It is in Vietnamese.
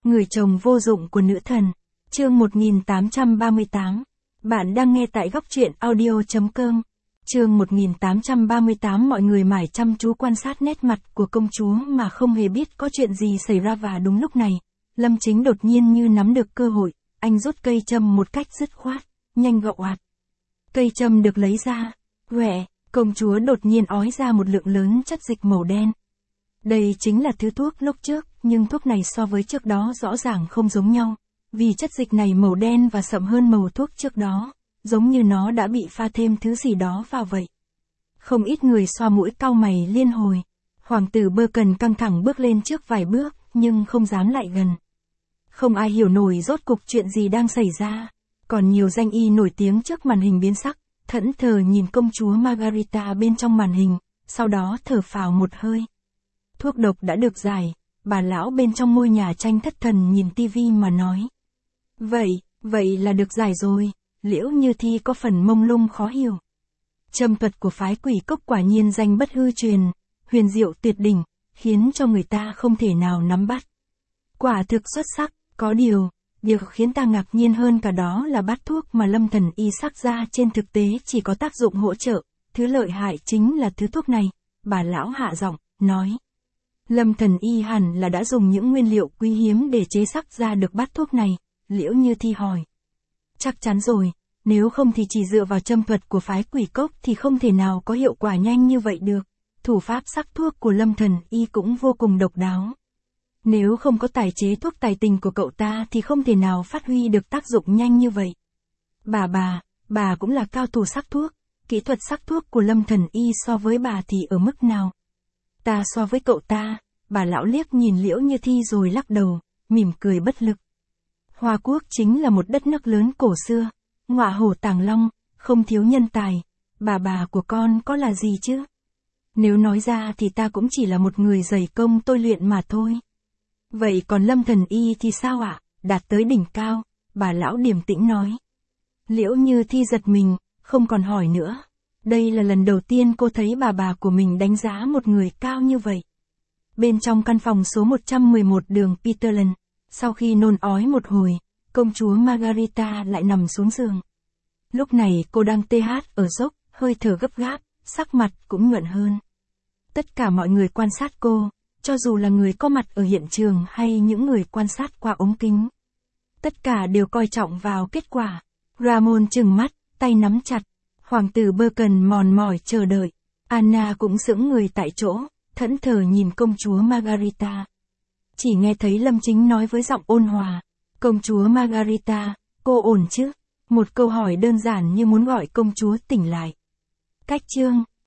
Người chồng vô dụng của nữ thần. Chương 1838. Bạn đang nghe tại góc truyện audio.com. Chương 1838. Mọi người mải chăm chú quan sát nét mặt của công chúa mà không hề biết có chuyện gì xảy ra, và đúng lúc này, Lâm Chính đột nhiên như nắm được cơ hội, anh rút cây châm một cách dứt khoát, nhanh gọn ạt. Cây châm được lấy ra, quẹ, công chúa đột nhiên ói ra một lượng lớn chất dịch màu đen. Đây chính là thứ thuốc lúc trước, nhưng thuốc này so với trước đó rõ ràng không giống nhau, vì chất dịch này màu đen và sậm hơn màu thuốc trước đó, giống như nó đã bị pha thêm thứ gì đó vào vậy. Không ít người xoa mũi cau mày liên hồi. Hoàng tử Bacon căng thẳng bước lên trước vài bước, nhưng không dám lại gần. Không ai hiểu nổi rốt cục chuyện gì đang xảy ra. Còn nhiều danh y nổi tiếng trước màn hình biến sắc, thẫn thờ nhìn công chúa Margarita bên trong màn hình, sau đó thở phào một hơi. Thuốc độc đã được giải, bà lão bên trong ngôi nhà tranh thất thần nhìn tivi mà nói. Vậy là được giải rồi. Liễu Như Thi có phần mông lung khó hiểu. Châm thuật của phái Quỷ Cốc quả nhiên danh bất hư truyền, huyền diệu tuyệt đỉnh, khiến cho người ta không thể nào nắm bắt. Quả thực xuất sắc, có điều khiến ta ngạc nhiên hơn cả đó là bát thuốc mà Lâm Thần Y sắc ra trên thực tế chỉ có tác dụng hỗ trợ, thứ lợi hại chính là thứ thuốc này, bà lão hạ giọng, nói. Lâm Thần Y hẳn là đã dùng những nguyên liệu quý hiếm để chế sắc ra được bát thuốc này, Liễu Như Thi hỏi. Chắc chắn rồi, nếu không thì chỉ dựa vào châm thuật của phái Quỷ Cốc thì không thể nào có hiệu quả nhanh như vậy được. Thủ pháp sắc thuốc của Lâm Thần Y cũng vô cùng độc đáo. Nếu không có tài chế thuốc tài tình của cậu ta thì không thể nào phát huy được tác dụng nhanh như vậy. Bà cũng là cao thủ sắc thuốc, kỹ thuật sắc thuốc của Lâm Thần Y so với bà thì ở mức nào? Ta so với cậu ta, bà lão liếc nhìn Liễu Như Thi rồi lắc đầu, mỉm cười bất lực. Hoa Quốc chính là một đất nước lớn cổ xưa, ngọa hổ tàng long, không thiếu nhân tài, bà của con có là gì chứ? Nếu nói ra thì ta cũng chỉ là một người dày công tôi luyện mà thôi. Vậy còn Lâm Thần Y thì sao ạ? Đạt tới đỉnh cao, bà lão điềm tĩnh nói. Liễu Như Thi giật mình, không còn hỏi nữa. Đây là lần đầu tiên cô thấy bà của mình đánh giá một người cao như vậy. Bên trong căn phòng số 111 đường Peterland, sau khi nôn ói một hồi, công chúa Margarita lại nằm xuống giường. Lúc này cô đang ở dốc, hơi thở gấp gáp, sắc mặt cũng nhuận hơn. Tất cả mọi người quan sát cô, cho dù là người có mặt ở hiện trường hay những người quan sát qua ống kính. Tất cả đều coi trọng vào kết quả. Ramon trừng mắt, tay nắm chặt. Hoàng tử Bacon mòn mỏi chờ đợi. Anna cũng sững người tại chỗ, thẫn thờ nhìn công chúa Margarita. Chỉ nghe thấy Lâm Chính nói với giọng ôn hòa. Công chúa Margarita, cô ổn chứ? Một câu hỏi đơn giản như muốn gọi công chúa tỉnh lại. Cách chương